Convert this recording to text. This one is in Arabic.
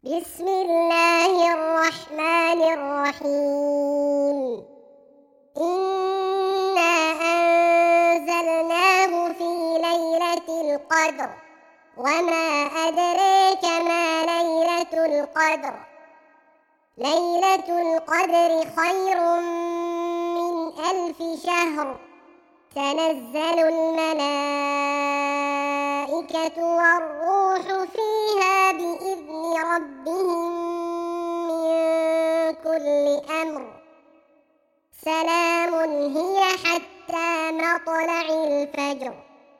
بسم الله الرحمن الرحيم. إنا أنزلناه في ليلة القدر، وما أدريك ما ليلة القدر. ليلة القدر خير من 1000 شهر. تنزل الملائكة والروح فيها بإذن ربهم من كل أمر. سلام هي حتى مطلع الفجر.